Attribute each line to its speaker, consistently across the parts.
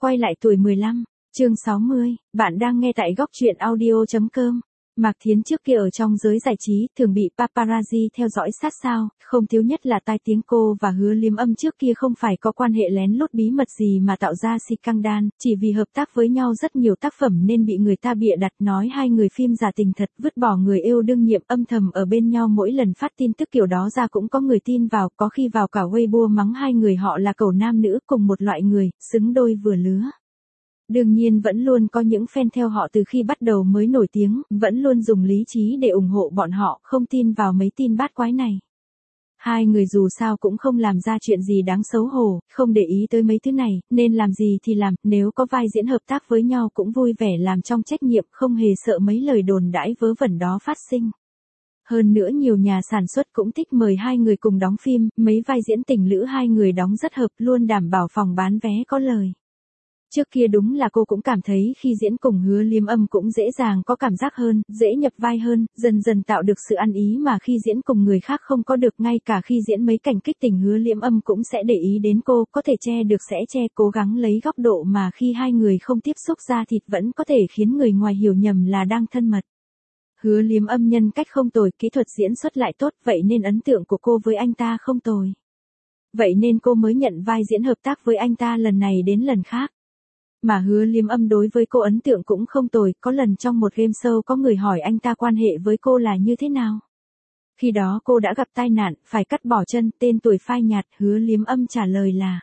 Speaker 1: Quay lại tuổi 15, chương 60, bạn đang nghe tại góc truyện audio.com. Mạc Thiến trước kia ở trong giới giải trí, thường bị paparazzi theo dõi sát sao, không thiếu nhất là tai tiếng cô và Hứa Liêm Âm trước kia không phải có quan hệ lén lút bí mật gì mà tạo ra scandal, chỉ vì hợp tác với nhau rất nhiều tác phẩm nên bị người ta bịa đặt nói hai người phim giả tình thật, vứt bỏ người yêu đương nhiệm âm thầm ở bên nhau mỗi lần phát tin tức kiểu đó ra cũng có người tin vào, có khi vào cả Weibo mắng hai người họ là cẩu nam nữ cùng một loại người, xứng đôi vừa lứa. Đương nhiên vẫn luôn có những fan theo họ từ khi bắt đầu mới nổi tiếng, vẫn luôn dùng lý trí để ủng hộ bọn họ, không tin vào mấy tin bát quái này. Hai người dù sao cũng không làm ra chuyện gì đáng xấu hổ, không để ý tới mấy thứ này, nên làm gì thì làm, nếu có vai diễn hợp tác với nhau cũng vui vẻ làm trong trách nhiệm, không hề sợ mấy lời đồn đãi vớ vẩn đó phát sinh. Hơn nữa nhiều nhà sản xuất cũng thích mời hai người cùng đóng phim, mấy vai diễn tình lữ hai người đóng rất hợp, luôn đảm bảo phòng bán vé có lời. Trước kia đúng là cô cũng cảm thấy khi diễn cùng Hứa Liêm Âm cũng dễ dàng có cảm giác hơn, dễ nhập vai hơn, dần dần tạo được sự ăn ý mà khi diễn cùng người khác không có được, ngay cả khi diễn mấy cảnh kích tình Hứa Liêm Âm cũng sẽ để ý đến cô, có thể che được sẽ che, cố gắng lấy góc độ mà khi hai người không tiếp xúc da thịt vẫn có thể khiến người ngoài hiểu nhầm là đang thân mật. Hứa Liêm Âm nhân cách không tồi, kỹ thuật diễn xuất lại tốt, vậy nên ấn tượng của cô với anh ta không tồi. Vậy nên cô mới nhận vai diễn hợp tác với anh ta lần này đến lần khác. Mà Hứa Liêm Âm đối với cô ấn tượng cũng không tồi, có lần trong một game show có người hỏi anh ta quan hệ với cô là như thế nào. Khi đó cô đã gặp tai nạn, phải cắt bỏ chân, tên tuổi phai nhạt, Hứa Liêm Âm trả lời là: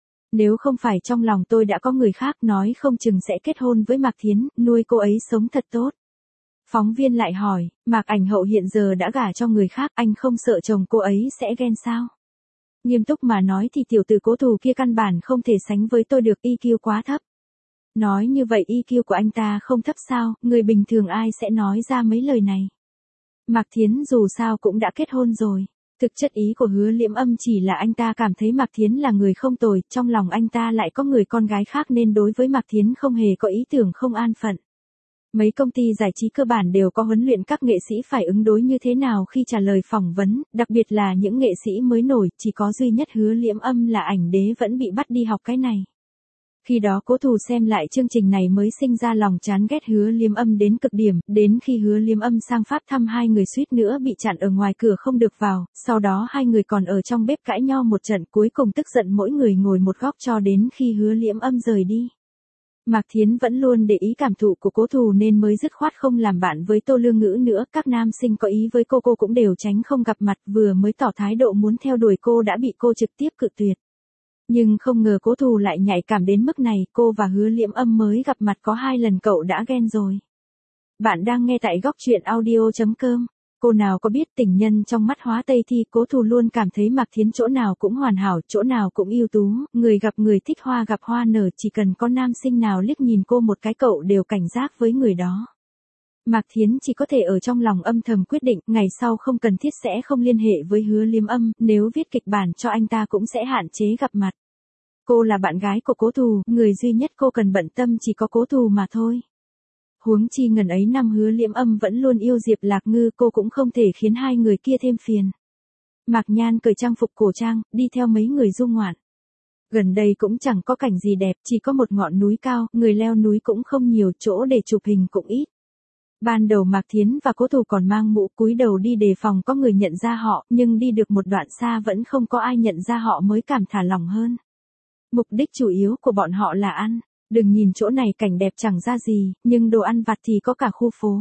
Speaker 1: nếu không phải trong lòng tôi đã có người khác, nói không chừng sẽ kết hôn với Mạc Thiến, nuôi cô ấy sống thật tốt. Phóng viên lại hỏi, Mạc Ảnh Hậu hiện giờ đã gả cho người khác, anh không sợ chồng cô ấy sẽ ghen sao? Nghiêm túc mà nói thì tiểu tử Cố Thù kia căn bản không thể sánh với tôi được, EQ quá thấp. Nói như vậy EQ của anh ta không thấp sao, người bình thường ai sẽ nói ra mấy lời này. Mạc Thiến dù sao cũng đã kết hôn rồi. Thực chất ý của Hứa Liêm Âm chỉ là anh ta cảm thấy Mạc Thiến là người không tồi, trong lòng anh ta lại có người con gái khác nên đối với Mạc Thiến không hề có ý tưởng không an phận. Mấy công ty giải trí cơ bản đều có huấn luyện các nghệ sĩ phải ứng đối như thế nào khi trả lời phỏng vấn, đặc biệt là những nghệ sĩ mới nổi, chỉ có duy nhất Hứa Liêm Âm là ảnh đế vẫn bị bắt đi học cái này. Khi đó Cố Thù xem lại chương trình này mới sinh ra lòng chán ghét Hứa Liêm Âm đến cực điểm, đến khi Hứa Liêm Âm sang Pháp thăm hai người suýt nữa bị chặn ở ngoài cửa không được vào, sau đó hai người còn ở trong bếp cãi nhau một trận, cuối cùng tức giận mỗi người ngồi một góc cho đến khi Hứa Liêm Âm rời đi. Mạc Thiến vẫn luôn để ý cảm thụ của Cố Thù nên mới dứt khoát không làm bạn với Tô Lương Ngữ nữa, các nam sinh có ý với cô cũng đều tránh không gặp mặt, vừa mới tỏ thái độ muốn theo đuổi cô đã bị cô trực tiếp cự tuyệt. Nhưng không ngờ Cố Thù lại nhạy cảm đến mức này, cô và Hứa Liêm Âm mới gặp mặt có 2 lần cậu đã ghen rồi. Bạn đang nghe tại góc truyện audio.com. Cô nào có biết tình nhân trong mắt Hóa Tây Thi, Cố Thù luôn cảm thấy Mạc Thiến chỗ nào cũng hoàn hảo, chỗ nào cũng ưu tú, người gặp người thích, hoa gặp hoa nở, chỉ cần có nam sinh nào liếc nhìn cô một cái cậu đều cảnh giác với người đó. Mạc Thiến chỉ có thể ở trong lòng âm thầm quyết định, ngày sau không cần thiết sẽ không liên hệ với Hứa Liêm Âm, nếu viết kịch bản cho anh ta cũng sẽ hạn chế gặp mặt. Cô là bạn gái của Cố Thù, người duy nhất cô cần bận tâm chỉ có Cố Thù mà thôi. Huống chi ngần ấy năm Hứa Liêm Âm vẫn luôn yêu Diệp Lạc Ngư, cô cũng không thể khiến hai người kia thêm phiền. Mạc Nhan cởi trang phục cổ trang, đi theo mấy người du ngoạn. Gần đây cũng chẳng có cảnh gì đẹp, chỉ có một ngọn núi cao, người leo núi cũng không nhiều, chỗ để chụp hình cũng ít. Ban đầu Mạc Thiến và Cố Thù còn mang mũ, cúi đầu đi đề phòng có người nhận ra họ, nhưng đi được một đoạn xa vẫn không có ai nhận ra họ mới cảm thả lỏng hơn. Mục đích chủ yếu của bọn họ là ăn. Đừng nhìn chỗ này cảnh đẹp chẳng ra gì, nhưng đồ ăn vặt thì có cả khu phố.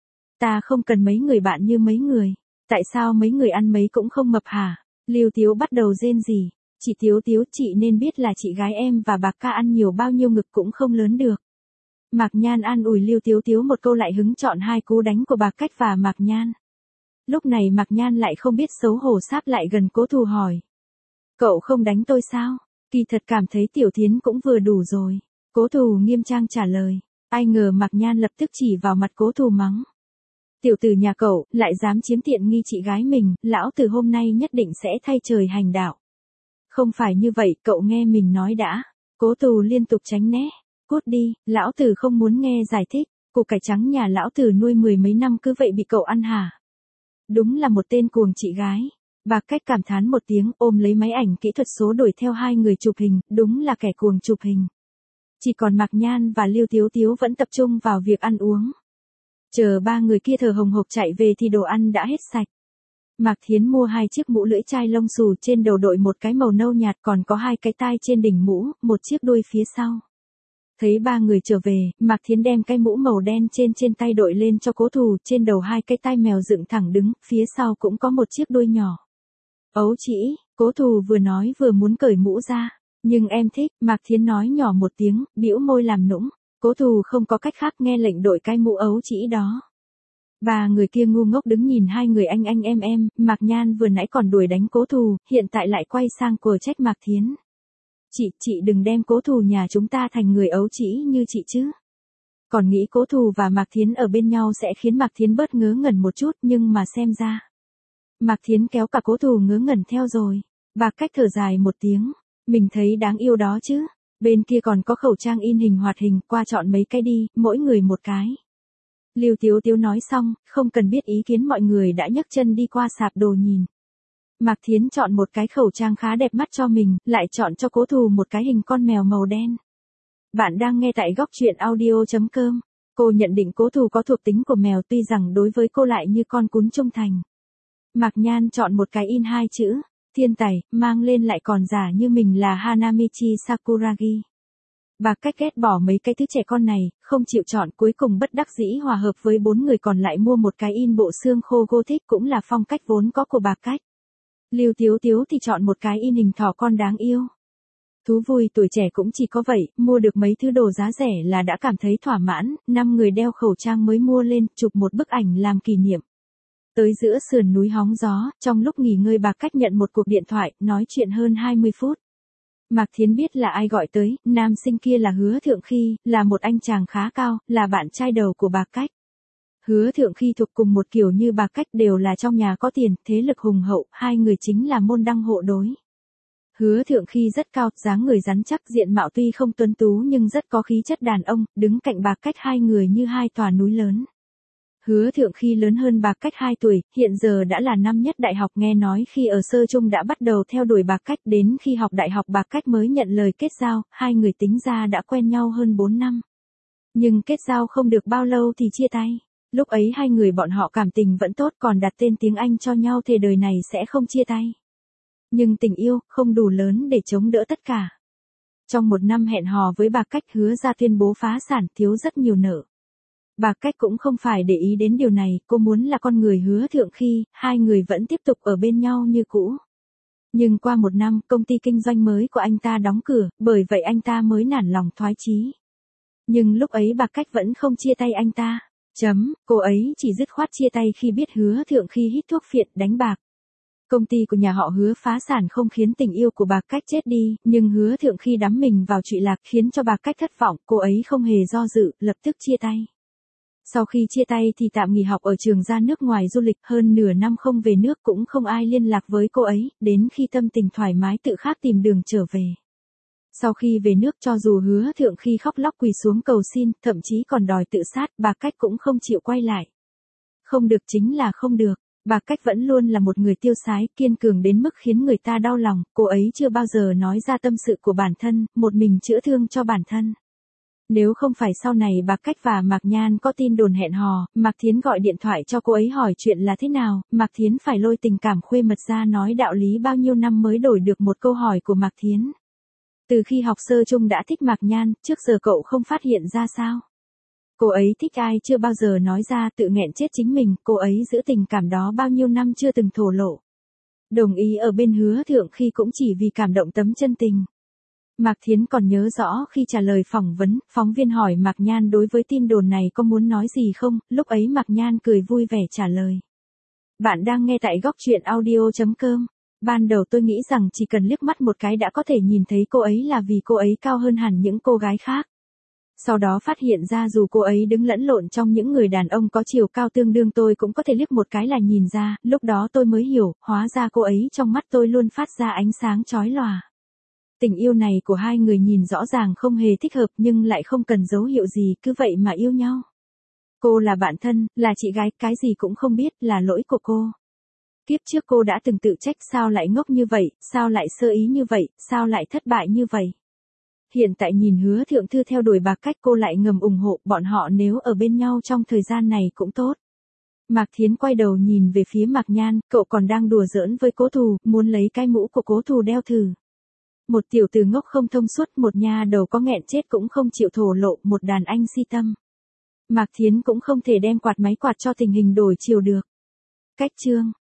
Speaker 1: Ta không cần mấy người bạn như mấy người. Tại sao mấy người ăn mấy cũng không mập hả? Lưu Tiếu bắt đầu rên rỉ. Chị Tiếu, chị nên biết là chị gái em và bà ca ăn nhiều bao nhiêu ngực cũng không lớn được. Mạc Nhan an ủi Lưu Tiếu một câu lại hứng chọn 2 cú đánh của bà Cách và Mạc Nhan. Lúc này Mạc Nhan lại không biết xấu hổ sáp lại gần Cố Thù hỏi. Cậu không đánh tôi sao? Kỳ thật cảm thấy Tiểu Thiến cũng vừa đủ rồi. Cố Thù nghiêm trang trả lời. Ai ngờ Mạc Nhan lập tức chỉ vào mặt Cố Thù mắng. Tiểu tử nhà cậu, lại dám chiếm tiện nghi chị gái mình, lão tử hôm nay nhất định sẽ thay trời hành đạo. Không phải như vậy, cậu nghe mình nói đã. Cố Thù liên tục tránh né. Cút đi, lão tử không muốn nghe giải thích. Củ cải trắng nhà lão tử nuôi 10 mấy năm cứ vậy bị cậu ăn hả? Đúng là một tên cuồng chị gái. Bà Cách cảm thán một tiếng, ôm lấy máy ảnh kỹ thuật số đuổi theo hai người chụp hình, đúng là kẻ cuồng chụp hình. Chỉ còn Mạc Nhan và Lưu Tiếu Tiếu vẫn tập trung vào việc ăn uống. Chờ ba người kia thở hồng hộc chạy về thì đồ ăn đã hết sạch. Mạc Thiến mua 2 chiếc mũ lưỡi chai lông xù, trên đầu đội một cái màu nâu nhạt, còn có 2 cái tai trên đỉnh mũ, một chiếc đuôi phía sau. Thấy ba người trở về, Mạc Thiến đem cái mũ màu đen trên tay đội lên cho Cố Thù, trên đầu 2 cái tai mèo dựng thẳng đứng, phía sau cũng có một chiếc đuôi nhỏ. Ấu trĩ, Cố Thù vừa nói vừa muốn cởi mũ ra. Nhưng em thích, Mạc Thiến nói nhỏ một tiếng, bĩu môi làm nũng. Cố Thù không có cách khác nghe lệnh đội cái mũ ấu trĩ đó. Ba người kia ngu ngốc đứng nhìn hai người anh em, Mạc Nhan vừa nãy còn đuổi đánh Cố Thù, hiện tại lại quay sang cờ trách Mạc Thiến. Chị đừng đem Cố Thù nhà chúng ta thành người ấu trĩ như chị chứ. Còn nghĩ Cố Thù và Mạc Thiến ở bên nhau sẽ khiến Mạc Thiến bớt ngớ ngẩn một chút, nhưng mà xem ra. Mạc Thiến kéo cả Cố Thù ngớ ngẩn theo rồi. Bà Cách thở dài một tiếng. Mình thấy đáng yêu đó chứ. Bên kia còn có khẩu trang in hình hoạt hình, qua chọn mấy cái đi, mỗi người một cái. Lưu Tiếu Tiếu nói xong, không cần biết ý kiến mọi người đã nhấc chân đi qua sạp đồ nhìn. Mạc Thiến chọn một cái khẩu trang khá đẹp mắt cho mình, lại chọn cho Cố Thù một cái hình con mèo màu đen. Bạn đang nghe tại góc truyện audio.com. Cô nhận định Cố Thù có thuộc tính của mèo, tuy rằng đối với cô lại như con cún trung thành. Mạc Nhan chọn một cái in 2 chữ. Thiên tài, mang lên lại còn giả như mình là Hanamichi Sakuragi. Bà Cách ghét bỏ mấy cái thứ trẻ con này, không chịu chọn, cuối cùng bất đắc dĩ hòa hợp với 4 người còn lại mua một cái in bộ xương khô Gothic, cũng là phong cách vốn có của bà Cách. Lưu Tiếu Tiếu thì chọn một cái in hình thỏ con đáng yêu. Thú vui tuổi trẻ cũng chỉ có vậy, mua được mấy thứ đồ giá rẻ là đã cảm thấy thỏa mãn, 5 người đeo khẩu trang mới mua lên, chụp một bức ảnh làm kỷ niệm. Tới giữa sườn núi hóng gió, trong lúc nghỉ ngơi bà Cách nhận một cuộc điện thoại, nói chuyện hơn 20 phút. Mạc Thiến biết là ai gọi tới, nam sinh kia là Hứa Thượng Khi, là một anh chàng khá cao, là bạn trai đầu của bà Cách. Hứa Thượng Khi thuộc cùng một kiểu như bà Cách, đều là trong nhà có tiền, thế lực hùng hậu, hai người chính là môn đăng hộ đối. Hứa Thượng Khi rất cao, dáng người rắn chắc, diện mạo tuy không tuấn tú nhưng rất có khí chất đàn ông, đứng cạnh bà Cách hai người như hai tòa núi lớn. Hứa Thượng Khi lớn hơn bà Cách 2 tuổi, hiện giờ đã là năm nhất đại học, nghe nói khi ở sơ trung đã bắt đầu theo đuổi bà Cách, đến khi học đại học bà Cách mới nhận lời kết giao, hai người tính ra đã quen nhau hơn 4 năm. Nhưng kết giao không được bao lâu thì chia tay. Lúc ấy hai người bọn họ cảm tình vẫn tốt, còn đặt tên tiếng Anh cho nhau, thề đời này sẽ không chia tay. Nhưng tình yêu không đủ lớn để chống đỡ tất cả. Trong một năm hẹn hò với bà Cách, Hứa ra tuyên bố phá sản, thiếu rất nhiều nợ. Bà Cách cũng không phải để ý đến điều này, cô muốn là con người Hứa Thượng Khi, hai người vẫn tiếp tục ở bên nhau như cũ. Nhưng qua một năm, công ty kinh doanh mới của anh ta đóng cửa, bởi vậy anh ta mới nản lòng thoái chí. Nhưng lúc ấy bà Cách vẫn không chia tay anh ta. Cô ấy chỉ dứt khoát chia tay khi biết Hứa Thượng Khi hít thuốc phiện, đánh bạc. Công ty của nhà họ Hứa phá sản không khiến tình yêu của bà Cách chết đi, nhưng Hứa Thượng Khi đắm mình vào trụy lạc khiến cho bà Cách thất vọng, cô ấy không hề do dự, lập tức chia tay. Sau khi chia tay thì tạm nghỉ học ở trường, ra nước ngoài du lịch, hơn nửa năm không về nước, cũng không ai liên lạc với cô ấy, đến khi tâm tình thoải mái tự khắc tìm đường trở về. Sau khi về nước, cho dù Hứa Thượng Khi khóc lóc quỳ xuống cầu xin, thậm chí còn đòi tự sát, bà Cách cũng không chịu quay lại. Không được chính là không được. Bà Cách vẫn luôn là một người tiêu sái, kiên cường đến mức khiến người ta đau lòng, cô ấy chưa bao giờ nói ra tâm sự của bản thân, một mình chữa thương cho bản thân. Nếu không phải sau này bà Cách và Mạc Nhan có tin đồn hẹn hò, Mạc Thiến gọi điện thoại cho cô ấy hỏi chuyện là thế nào, Mạc Thiến phải lôi tình cảm khuê mật ra nói đạo lý bao nhiêu năm mới đổi được một câu hỏi của Mạc Thiến. Từ khi học sơ trung đã thích Mạc Nhan, trước giờ cậu không phát hiện ra sao? Cô ấy thích ai chưa bao giờ nói ra, tự nghẹn chết chính mình, cô ấy giữ tình cảm đó bao nhiêu năm chưa từng thổ lộ. Đồng ý ở bên Hứa Thượng Khi cũng chỉ vì cảm động tấm chân tình. Mạc Thiến còn nhớ rõ khi trả lời phỏng vấn, phóng viên hỏi Mạc Nhan đối với tin đồn này có muốn nói gì không, lúc ấy Mạc Nhan cười vui vẻ trả lời. Bạn đang nghe tại góc truyện audio.com. Ban đầu tôi nghĩ rằng chỉ cần liếc mắt một cái đã có thể nhìn thấy cô ấy là vì cô ấy cao hơn hẳn những cô gái khác. Sau đó phát hiện ra dù cô ấy đứng lẫn lộn trong những người đàn ông có chiều cao tương đương tôi cũng có thể liếc một cái là nhìn ra, lúc đó tôi mới hiểu, hóa ra cô ấy trong mắt tôi luôn phát ra ánh sáng chói lòa. Tình yêu này của hai người nhìn rõ ràng không hề thích hợp nhưng lại không cần dấu hiệu gì, cứ vậy mà yêu nhau. Cô là bạn thân, là chị gái, cái gì cũng không biết, là lỗi của cô. Kiếp trước cô đã từng tự trách sao lại ngốc như vậy, sao lại sơ ý như vậy, sao lại thất bại như vậy. Hiện tại nhìn Hứa Thượng Thư theo đuổi Bạc Cách cô lại ngầm ủng hộ bọn họ nếu ở bên nhau trong thời gian này cũng tốt. Mạc Thiến quay đầu nhìn về phía Mạc Nhan, cậu còn đang đùa giỡn với Cố Thù, muốn lấy cái mũ của Cố Thù đeo thử. Một tiểu tử ngốc không thông suốt, một nha đầu có nghẹn chết cũng không chịu thổ lộ, một đàn anh si tâm. Mạc Thiến cũng không thể đem quạt máy quạt cho tình hình đổi chiều được. Cách chương